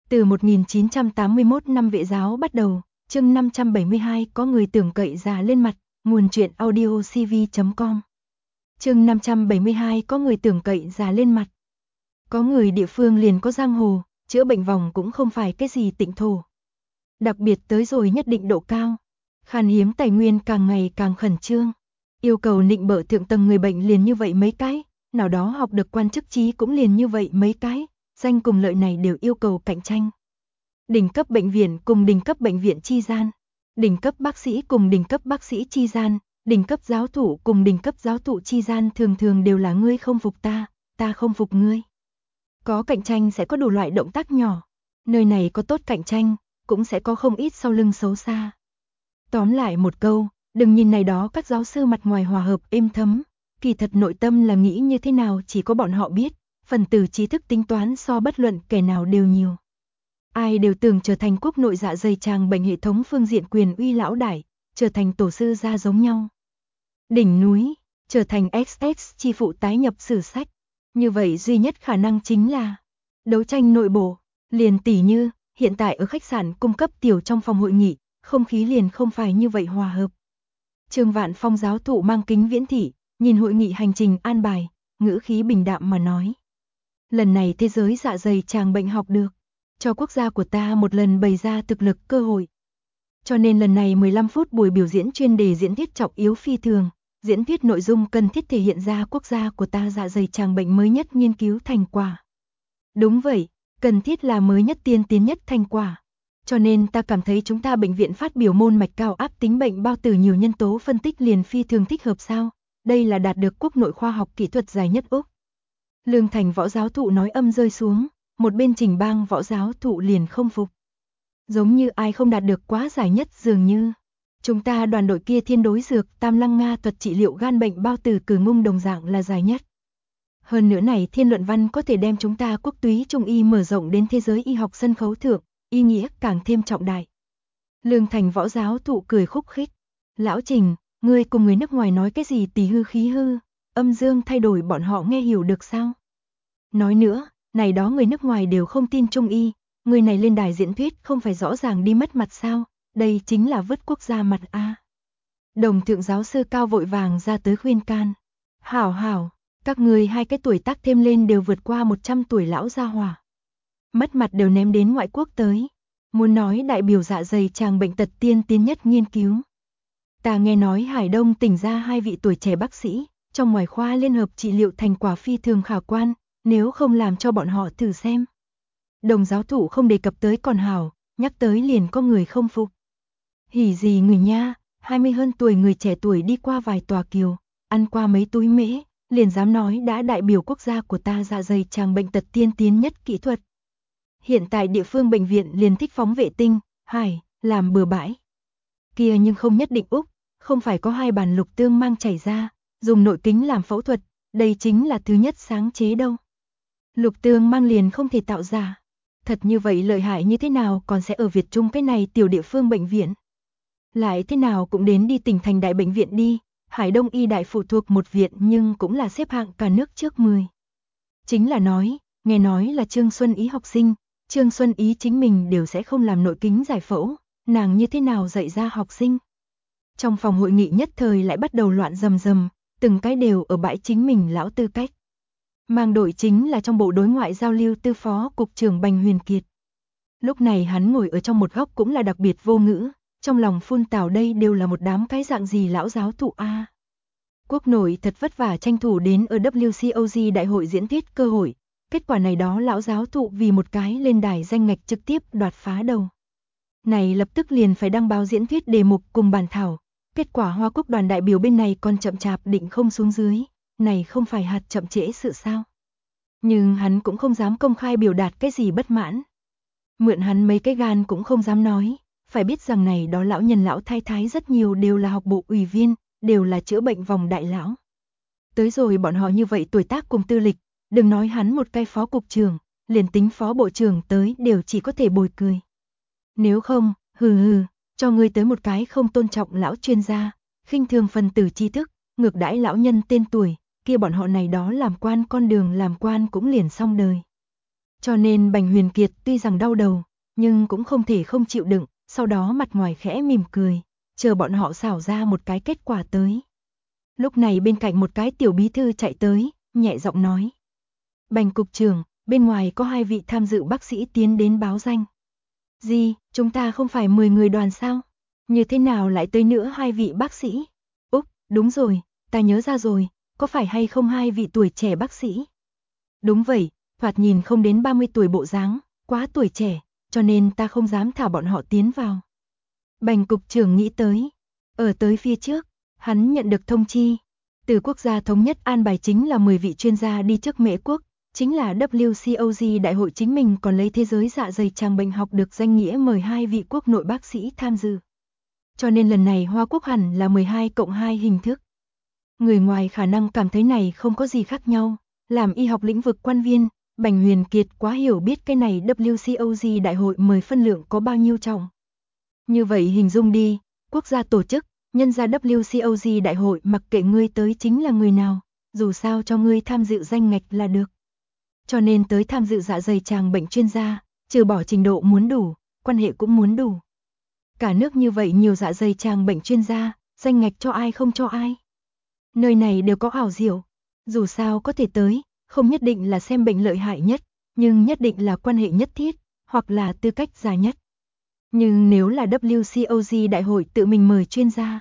Từ 1981 năm Vệ giáo bắt đầu, chương 572 có người tưởng cậy già lên mặt, nguồn truyện audio cv.com. Chương 572 có người tưởng cậy già lên mặt. Có người địa phương liền có giang hồ, chữa bệnh vòng cũng không phải cái gì tịnh thổ. Đặc biệt tới rồi nhất định độ cao, khan hiếm tài nguyên càng ngày càng khẩn trương. Yêu cầu nịnh bợ thượng tầng người bệnh liền như vậy mấy cái, nào đó học được quan chức trí cũng liền như vậy mấy cái, danh cùng lợi này đều yêu cầu cạnh tranh. Đỉnh cấp bệnh viện cùng đỉnh cấp bệnh viện chi gian, đỉnh cấp bác sĩ cùng đỉnh cấp bác sĩ chi gian, đỉnh cấp giáo thụ cùng đỉnh cấp giáo thụ chi gian thường thường đều là ngươi không phục ta, ta không phục ngươi. Có cạnh tranh sẽ có đủ loại động tác nhỏ, nơi này có tốt cạnh tranh, cũng sẽ có không ít sau lưng xấu xa. Tóm lại một câu, đừng nhìn này đó các giáo sư mặt ngoài hòa hợp êm thấm, kỳ thật nội tâm là nghĩ như thế nào chỉ có bọn họ biết, phần tử trí thức tính toán so bất luận kẻ nào đều nhiều. Ai đều tưởng trở thành quốc nội dạ dày tràng bệnh hệ thống phương diện quyền uy lão đại, trở thành tổ sư gia giống nhau. Đỉnh núi, trở thành XX chi phụ tái nhập sử sách. Như vậy duy nhất khả năng chính là đấu tranh nội bộ, liền tỉ như hiện tại ở khách sạn cung cấp tiểu trong phòng hội nghị, không khí liền không phải như vậy hòa hợp. Trương Vạn Phong giáo thụ mang kính viễn thị, nhìn hội nghị hành trình an bài, ngữ khí bình đạm mà nói. Lần này thế giới dạ dày tràng bệnh học được, cho quốc gia của ta một lần bày ra thực lực cơ hội. Cho nên lần này 15 phút buổi biểu diễn chuyên đề diễn thuyết trọng yếu phi thường, diễn thuyết nội dung cần thiết thể hiện ra quốc gia của ta dạ dày tràng bệnh mới nhất nghiên cứu thành quả. Đúng vậy, cần thiết là mới nhất tiên tiến nhất thành quả. Cho nên ta cảm thấy chúng ta bệnh viện phát biểu môn mạch cao áp tính bệnh bao tử nhiều nhân tố phân tích liền phi thường thích hợp sao, đây là đạt được quốc nội khoa học kỹ thuật dài nhất Úc. Lương Thành võ giáo thụ nói âm rơi xuống, một bên Trình Bang võ giáo thụ liền không phục. Giống như ai không đạt được quá giải nhất dường như. Chúng ta đoàn đội kia thiên đối dược tam lăng Nga thuật trị liệu gan bệnh bao tử cử ngung đồng dạng là giải nhất. Hơn nữa này thiên luận văn có thể đem chúng ta quốc túy trung y mở rộng đến thế giới y học sân khấu thượng, ý nghĩa càng thêm trọng đại. Lương Thành võ giáo thụ cười khúc khích. Lão Trình, ngươi cùng người nước ngoài nói cái gì tỳ hư khí hư, âm dương thay đổi bọn họ nghe hiểu được sao? Nói nữa, này đó người nước ngoài đều không tin trung y, người này lên đài diễn thuyết không phải rõ ràng đi mất mặt sao, đây chính là vứt quốc gia mặt a. Đồng thượng giáo sư cao vội vàng ra tới khuyên can. Hảo hảo, các người hai cái tuổi tác thêm lên đều vượt qua 100 tuổi lão gia hỏa. Mất mặt đều ném đến ngoại quốc tới. Muốn nói đại biểu dạ dày tràng bệnh tật tiên tiến nhất nghiên cứu. Ta nghe nói Hải Đông tỉnh ra hai vị tuổi trẻ bác sĩ, trong ngoài khoa liên hợp trị liệu thành quả phi thường khả quan, nếu không làm cho bọn họ thử xem. Đồng giáo thụ không đề cập tới còn hảo, nhắc tới liền có người không phục. Hỉ gì người nha, 20 hơn tuổi người trẻ tuổi đi qua vài tòa kiều, ăn qua mấy túi mễ, liền dám nói đã đại biểu quốc gia của ta dạ dày tràng bệnh tật tiên tiến nhất kỹ thuật. Hiện tại địa phương bệnh viện liền thích phóng vệ tinh, làm bừa bãi. Kia nhưng không nhất định Úc, không phải có hai bàn lục tương mang chảy ra, dùng nội kính làm phẫu thuật, đây chính là thứ nhất sáng chế đâu. Lục tương mang liền không thể tạo ra. Thật như vậy lợi hại như thế nào còn sẽ ở Việt Trung cái này tiểu địa phương bệnh viện. Lại thế nào cũng đến đi tỉnh thành đại bệnh viện đi, Hải Đông y đại phụ thuộc một viện nhưng cũng là xếp hạng cả nước trước 10. Chính là nói, nghe nói là Trương Xuân Ý học sinh, Trương Xuân Ý chính mình đều sẽ không làm nội kính giải phẫu, nàng như thế nào dạy ra học sinh. Trong phòng hội nghị nhất thời lại bắt đầu loạn rầm rầm, từng cái đều ở bãi chính mình lão tư cách. Mang đội chính là trong bộ đối ngoại giao lưu tư phó cục trưởng Bành Huyền Kiệt. Lúc này hắn ngồi ở trong một góc cũng là đặc biệt vô ngữ, trong lòng phun tào đây đều là một đám cái dạng gì lão giáo thụ a. Quốc nội thật vất vả tranh thủ đến ở WCOG đại hội diễn thuyết cơ hội, kết quả này đó lão giáo thụ vì một cái lên đài danh ngạch trực tiếp đoạt phá đầu. Này lập tức liền phải đăng báo diễn thuyết đề mục cùng bàn thảo, kết quả Hoa Quốc đoàn đại biểu bên này còn chậm chạp định không xuống dưới, này không phải hạt chậm trễ sự sao. Nhưng hắn cũng không dám công khai biểu đạt cái gì bất mãn. Mượn hắn mấy cái gan cũng không dám nói, phải biết rằng này đó lão nhân lão thái thái rất nhiều đều là học bộ ủy viên, đều là chữa bệnh vòng đại lão. Tới rồi bọn họ như vậy tuổi tác cùng tư lịch, đừng nói hắn một cái phó cục trưởng, liền tính phó bộ trưởng tới đều chỉ có thể bồi cười. Nếu không, cho ngươi tới một cái không tôn trọng lão chuyên gia, khinh thường phần tử tri thức, ngược đãi lão nhân tên tuổi, kia bọn họ này đó làm quan con đường làm quan cũng liền xong đời. Cho nên Bành Huyền Kiệt tuy rằng đau đầu, nhưng cũng không thể không chịu đựng, sau đó mặt ngoài khẽ mỉm cười, chờ bọn họ xảo ra một cái kết quả tới. Lúc này bên cạnh một cái tiểu bí thư chạy tới, nhẹ giọng nói. Bành cục trưởng, bên ngoài có 2 vị tham dự bác sĩ tiến đến báo danh. Gì, chúng ta không phải 10 người đoàn sao? Như thế nào lại tới nữa 2 vị bác sĩ? Úp, đúng rồi, ta nhớ ra rồi, có phải hay không 2 vị tuổi trẻ bác sĩ? Đúng vậy, thoạt nhìn không đến 30 tuổi bộ dáng, quá tuổi trẻ, cho nên ta không dám thả bọn họ tiến vào. Bành cục trưởng nghĩ tới, ở tới phía trước, hắn nhận được thông chi, từ quốc gia thống nhất an bài chính là 10 vị chuyên gia đi trước Mễ quốc, chính là WCOG đại hội chính mình còn lấy thế giới dạ dày tràng bệnh học được danh nghĩa mời 2 vị quốc nội bác sĩ tham dự. Cho nên lần này Hoa Quốc hẳn là 12+2 hình thức. Người ngoài khả năng cảm thấy này không có gì khác nhau, làm y học lĩnh vực quan viên, Bành Huyền Kiệt quá hiểu biết cái này WCOG đại hội mời phân lượng có bao nhiêu trọng. Như vậy hình dung đi, quốc gia tổ chức, nhân ra WCOG đại hội mặc kệ ngươi tới chính là người nào, dù sao cho ngươi tham dự danh ngạch là được. Cho nên tới tham dự dạ dày tràng bệnh chuyên gia, trừ bỏ trình độ muốn đủ, quan hệ cũng muốn đủ. Cả nước như vậy nhiều dạ dày tràng bệnh chuyên gia, danh ngạch cho ai không cho ai. Nơi này đều có ảo diệu, dù sao có thể tới, không nhất định là xem bệnh lợi hại nhất, nhưng nhất định là quan hệ nhất thiết, hoặc là tư cách già nhất. Nhưng nếu là WCOG đại hội tự mình mời chuyên gia,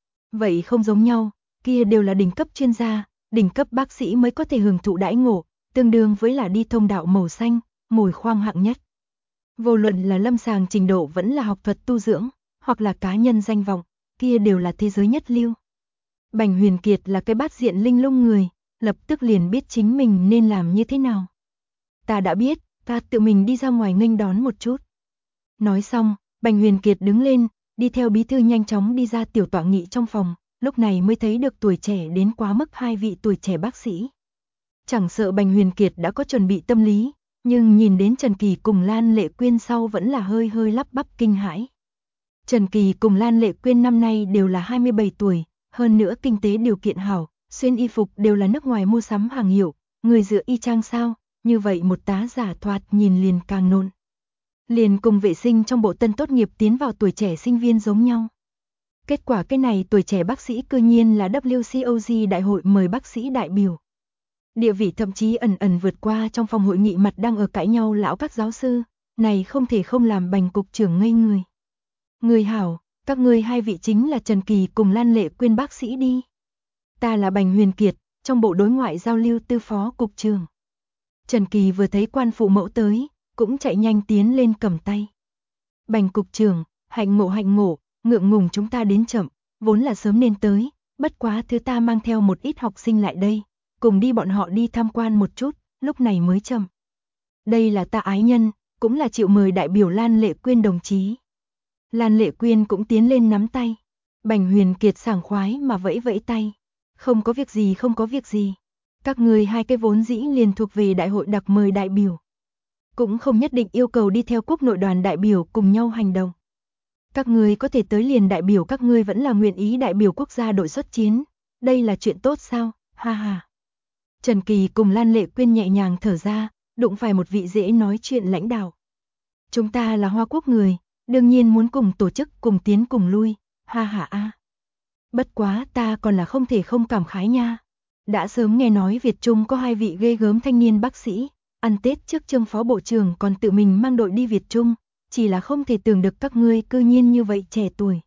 vậy không giống nhau, kia đều là đỉnh cấp chuyên gia, đỉnh cấp bác sĩ mới có thể hưởng thụ đãi ngộ, tương đương với là đi thông đạo màu xanh, mồi khoang hạng nhất. Vô luận là lâm sàng trình độ vẫn là học thuật tu dưỡng, hoặc là cá nhân danh vọng, kia đều là thế giới nhất lưu. Bành Huyền Kiệt là cái bát diện linh lung người, lập tức liền biết chính mình nên làm như thế nào. Ta đã biết, ta tự mình đi ra ngoài nghênh đón một chút. Nói xong, Bành Huyền Kiệt đứng lên, đi theo bí thư nhanh chóng đi ra tiểu tọa nghị trong phòng, lúc này mới thấy được tuổi trẻ đến quá mức 2 vị tuổi trẻ bác sĩ. Chẳng sợ Bành Huyền Kiệt đã có chuẩn bị tâm lý, nhưng nhìn đến Trần Kỳ cùng Lan Lệ Quyên sau vẫn là hơi hơi lắp bắp kinh hãi. Trần Kỳ cùng Lan Lệ Quyên năm nay đều là 27 tuổi, hơn nữa kinh tế điều kiện hảo, xuyên y phục đều là nước ngoài mua sắm hàng hiệu, người dựa y chang sao, như vậy một tá giả thoạt nhìn liền càng nôn. Liền cùng vệ sinh trong bộ tân tốt nghiệp tiến vào tuổi trẻ sinh viên giống nhau. Kết quả cái này tuổi trẻ bác sĩ cư nhiên là WCOG đại hội mời bác sĩ đại biểu. Địa vị thậm chí ẩn ẩn vượt qua trong phòng hội nghị mặt đang ở cãi nhau lão các giáo sư, này không thể không làm Bành cục trưởng ngây người. Người hảo, các ngươi 2 vị chính là Trần Kỳ cùng Lan Lệ Quyên bác sĩ đi. Ta là Bành Huyền Kiệt, trong bộ đối ngoại giao lưu tư phó cục trưởng. Trần Kỳ vừa thấy quan phụ mẫu tới, cũng chạy nhanh tiến lên cầm tay. Bành cục trưởng, hạnh ngộ, ngượng ngùng chúng ta đến chậm, vốn là sớm nên tới, bất quá thứ ta mang theo một ít học sinh lại đây, cùng đi bọn họ đi tham quan một chút, lúc này mới chậm. Đây là ta ái nhân, cũng là chịu mời đại biểu Lan Lệ Quyên đồng chí. Lan Lệ Quyên cũng tiến lên nắm tay. Bành Huyền Kiệt sảng khoái mà vẫy vẫy tay. Không có việc gì. Các người 2 cái vốn dĩ liền thuộc về đại hội đặc mời đại biểu. Cũng không nhất định yêu cầu đi theo quốc nội đoàn đại biểu cùng nhau hành động. Các người có thể tới liền đại biểu các ngươi vẫn là nguyện ý đại biểu quốc gia đội xuất chiến. Đây là chuyện tốt sao, ha ha. Trần Kỳ cùng Lan Lệ Quyên nhẹ nhàng thở ra, đụng phải một vị dễ nói chuyện lãnh đạo. Chúng ta là Hoa Quốc người, đương nhiên muốn cùng tổ chức cùng tiến cùng lui, ha ha a. Bất quá ta còn là không thể không cảm khái nha. Đã sớm nghe nói Việt Trung có 2 vị ghê gớm thanh niên bác sĩ, ăn Tết trước Trương phó bộ trưởng còn tự mình mang đội đi Việt Trung, chỉ là không thể tưởng được các ngươi cư nhiên như vậy trẻ tuổi.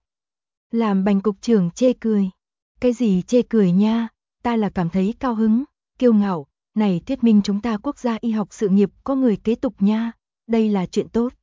Làm Bành cục trưởng chê cười. Cái gì chê cười nha, ta là cảm thấy cao hứng, kiêu ngạo, này thuyết minh chúng ta quốc gia y học sự nghiệp có người kế tục nha, đây là chuyện tốt.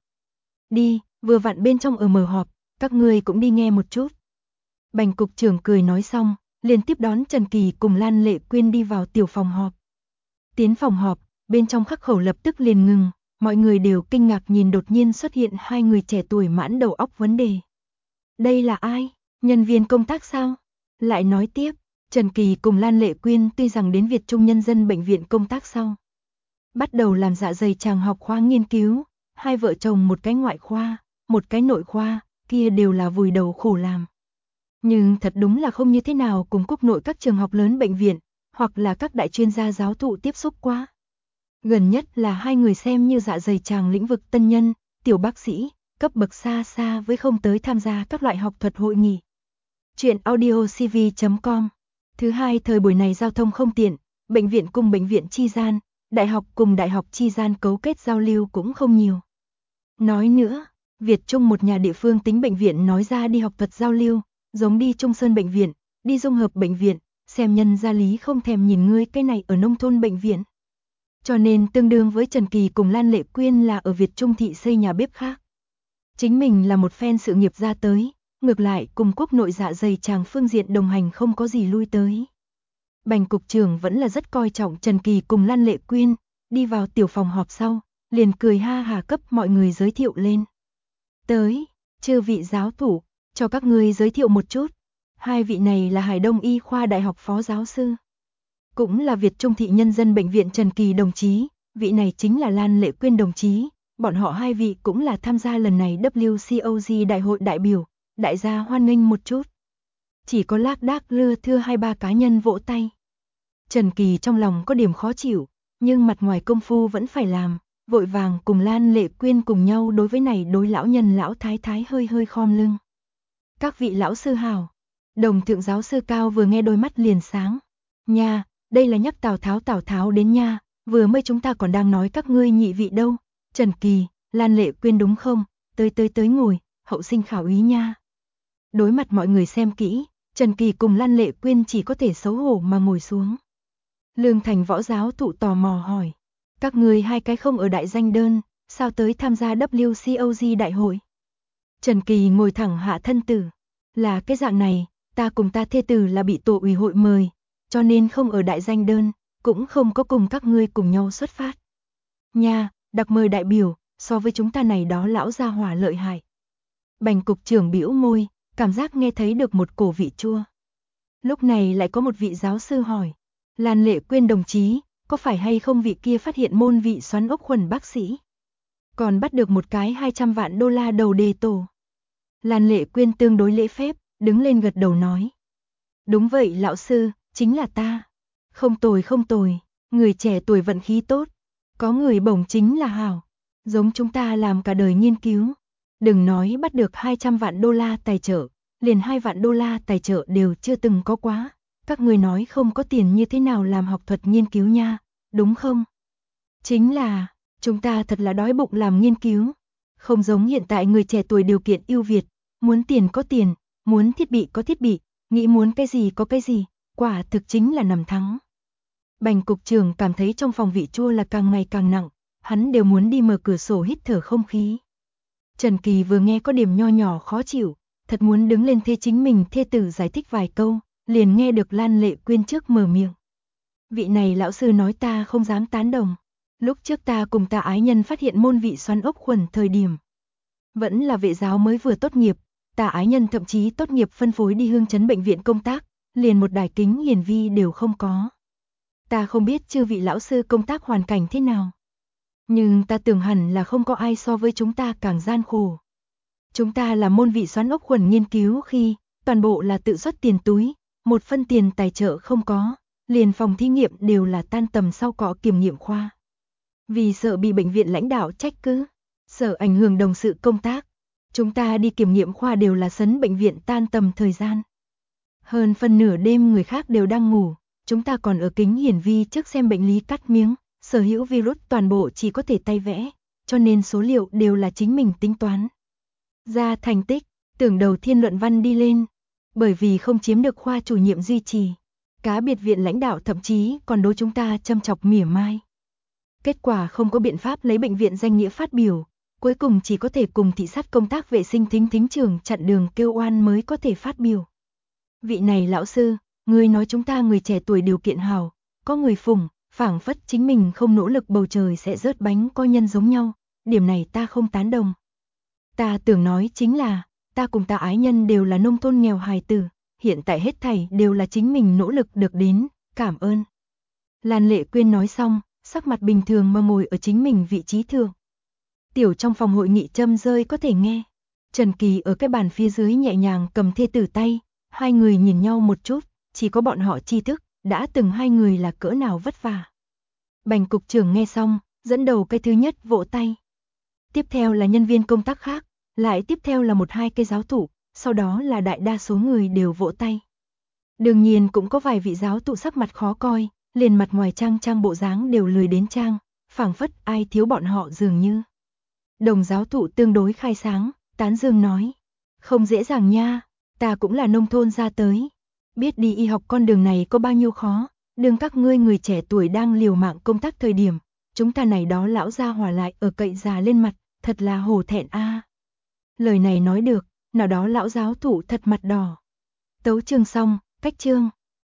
Đi, vừa vặn bên trong ở mở họp, các ngươi cũng đi nghe một chút. Bành cục trưởng cười nói xong, liền tiếp đón Trần Kỳ cùng Lan Lệ Quyên đi vào tiểu phòng họp. Tiến phòng họp, bên trong khắc khẩu lập tức liền ngừng, mọi người đều kinh ngạc nhìn đột nhiên xuất hiện 2 người trẻ tuổi mãn đầu óc vấn đề. Đây là ai? Nhân viên công tác sao? Lại nói tiếp, Trần Kỳ cùng Lan Lệ Quyên tuy rằng đến Việt Trung Nhân dân bệnh viện công tác sau, bắt đầu làm dạ dày tràng học khoa nghiên cứu, 2 vợ chồng một cái ngoại khoa, một cái nội khoa, kia đều là vùi đầu khổ làm. Nhưng thật đúng là không như thế nào cùng quốc nội các trường học lớn bệnh viện, hoặc là các đại chuyên gia giáo thụ tiếp xúc qua. Gần nhất là hai người xem như dạ dày tràng lĩnh vực tân nhân, tiểu bác sĩ, cấp bậc xa xa với không tới tham gia các loại học thuật hội nghị. Chuyện audio cv.com. Thứ hai, thời buổi này giao thông không tiện, bệnh viện cùng bệnh viện chi gian, đại học cùng đại học chi gian cấu kết giao lưu cũng không nhiều. Nói nữa, Việt Trung một nhà địa phương tính bệnh viện nói ra đi học thuật giao lưu, giống đi Trung Sơn bệnh viện, đi dung hợp bệnh viện, xem nhân gia lý không thèm nhìn ngươi cái này ở nông thôn bệnh viện. Cho nên tương đương với Trần Kỳ cùng Lan Lệ Quyên là ở Việt Trung thị xây nhà bếp khác. Chính mình là một fan sự nghiệp ra tới, ngược lại cùng quốc nội dạ dày tràng phương diện đồng hành không có gì lui tới. Bành cục trưởng vẫn là rất coi trọng Trần Kỳ cùng Lan Lệ Quyên, đi vào tiểu phòng họp sau, liền cười ha hà cấp mọi người giới thiệu lên. Tới, chư vị giáo thủ, cho các ngươi giới thiệu một chút. Hai vị này là Hải Đông Y khoa Đại học phó giáo sư. Cũng là Việt Trung thị nhân dân bệnh viện Trần Kỳ đồng chí, vị này chính là Lan Lệ Quyên đồng chí. Bọn họ hai vị cũng là tham gia lần này WCOG đại hội đại biểu, đại gia hoan nghênh một chút. Chỉ có lác đác lưa thưa 2-3 cá nhân vỗ tay. Trần Kỳ trong lòng có điểm khó chịu, nhưng mặt ngoài công phu vẫn phải làm, vội vàng cùng Lan Lệ Quyên cùng nhau đối với này đối lão nhân lão thái thái hơi hơi khom lưng. Các vị lão sư hào, đồng thượng giáo sư Cao vừa nghe đôi mắt liền sáng. Nha, đây là nhắc Tào Tháo đến nha, vừa mới chúng ta còn đang nói các ngươi nhị vị đâu. Trần Kỳ, Lan Lệ Quyên đúng không? Tới ngồi, hậu sinh khảo ý nha. Đối mặt mọi người xem kỹ, Trần Kỳ cùng Lan Lệ Quyên chỉ có thể xấu hổ mà ngồi xuống. Lương Thành võ giáo thụ tò mò hỏi, các ngươi hai cái không ở đại danh đơn, sao tới tham gia WCOG đại hội? Trần Kỳ ngồi thẳng hạ thân tử, là cái dạng này, ta cùng ta thê tử là bị tổ ủy hội mời, cho nên không ở đại danh đơn, cũng không có cùng các ngươi cùng nhau xuất phát. Nha, đặc mời đại biểu, so với chúng ta này đó lão gia hỏa lợi hại. Bành cục trưởng bĩu môi, cảm giác nghe thấy được một cổ vị chua. Lúc này lại có một vị giáo sư hỏi, Lan Lệ Quyên đồng chí, có phải hay không vị kia phát hiện môn vị xoắn ốc khuẩn bác sĩ? Còn bắt được một cái 200 vạn đô la đầu đề tổ. Lan Lệ Quyên tương đối lễ phép, đứng lên gật đầu nói. Đúng vậy lão sư, chính là ta. Không tồi, người trẻ tuổi vận khí tốt. Có người bổng chính là hảo. Giống chúng ta làm cả đời nghiên cứu. Đừng nói bắt được 200 vạn đô la tài trợ, liền 2 vạn đô la tài trợ đều chưa từng có quá. Các người nói không có tiền như thế nào làm học thuật nghiên cứu nha, đúng không? Chính là, chúng ta thật là đói bụng làm nghiên cứu. Không giống hiện tại người trẻ tuổi điều kiện ưu việt, muốn tiền có tiền, muốn thiết bị có thiết bị, nghĩ muốn cái gì có cái gì, quả thực chính là nằm thắng. Bành cục trưởng cảm thấy trong phòng vị chua là càng ngày càng nặng, hắn đều muốn đi mở cửa sổ hít thở không khí. Trần Kỳ vừa nghe có điểm nho nhỏ khó chịu, thật muốn đứng lên thế chính mình thê tử giải thích vài câu, liền nghe được Lan Lệ Quyên trước mở miệng. Vị này lão sư nói ta không dám tán đồng. Lúc trước ta cùng ta ái nhân phát hiện môn vị xoắn ốc khuẩn thời điểm. Vẫn là vệ giáo mới vừa tốt nghiệp, ta ái nhân thậm chí tốt nghiệp phân phối đi Hương Chấn bệnh viện công tác, liền một đài kính hiển vi đều không có. Ta không biết chư vị lão sư công tác hoàn cảnh thế nào. Nhưng ta tưởng hẳn là không có ai so với chúng ta càng gian khổ. Chúng ta là môn vị xoắn ốc khuẩn nghiên cứu khi, toàn bộ là tự xuất tiền túi, một phân tiền tài trợ không có, liền phòng thí nghiệm đều là tan tầm sau cọ kiểm nghiệm khoa. Vì sợ bị bệnh viện lãnh đạo trách cứ, sợ ảnh hưởng đồng sự công tác, chúng ta đi kiểm nghiệm khoa đều là sấn bệnh viện tan tầm thời gian. Hơn phân nửa đêm người khác đều đang ngủ, chúng ta còn ở kính hiển vi trước xem bệnh lý cắt miếng, sở hữu virus toàn bộ chỉ có thể tay vẽ, cho nên số liệu đều là chính mình tính toán. Ra thành tích, tưởng đầu thiên luận văn đi lên, bởi vì không chiếm được khoa chủ nhiệm duy trì. Cá biệt viện lãnh đạo thậm chí còn đối chúng ta châm chọc mỉa mai. Kết quả không có biện pháp lấy bệnh viện danh nghĩa phát biểu, cuối cùng chỉ có thể cùng thị sát công tác vệ sinh thính trường chặn đường kêu oan mới có thể phát biểu. Vị này lão sư, người nói chúng ta người trẻ tuổi điều kiện hào, có người phủng, phảng phất chính mình không nỗ lực bầu trời sẽ rớt bánh coi nhân giống nhau, điểm này ta không tán đồng. Ta tưởng nói chính là, ta cùng ta ái nhân đều là nông thôn nghèo hài tử, hiện tại hết thảy đều là chính mình nỗ lực được đến, cảm ơn. Lan Lệ Quyên nói xong, sắc mặt bình thường mà ngồi ở chính mình vị trí thượng. Tiểu trong phòng hội nghị châm rơi có thể nghe. Trần Kỳ ở cái bàn phía dưới nhẹ nhàng cầm thê tử tay, hai người nhìn nhau một chút, chỉ có bọn họ tri thức, đã từng hai người là cỡ nào vất vả. Bành cục trưởng nghe xong, dẫn đầu cái thứ nhất vỗ tay. Tiếp theo là nhân viên công tác khác, lại tiếp theo là 1-2 cây giáo thụ, sau đó là đại đa số người đều vỗ tay. Đương nhiên cũng có vài vị giáo thụ sắc mặt khó coi, liền mặt ngoài trang bộ dáng đều lười đến trang, phảng phất ai thiếu bọn họ dường như. Đồng giáo thụ tương đối khai sáng, tán dương nói, không dễ dàng nha, ta cũng là nông thôn ra tới, biết đi y học con đường này có bao nhiêu khó, đừng các ngươi người trẻ tuổi đang liều mạng công tác thời điểm, chúng ta này đó lão gia hỏa lại ở cậy già lên mặt, thật là hổ thẹn a. Lời này nói được, nào đó lão giáo thụ thật mặt đỏ. Tấu chương xong, cách chương.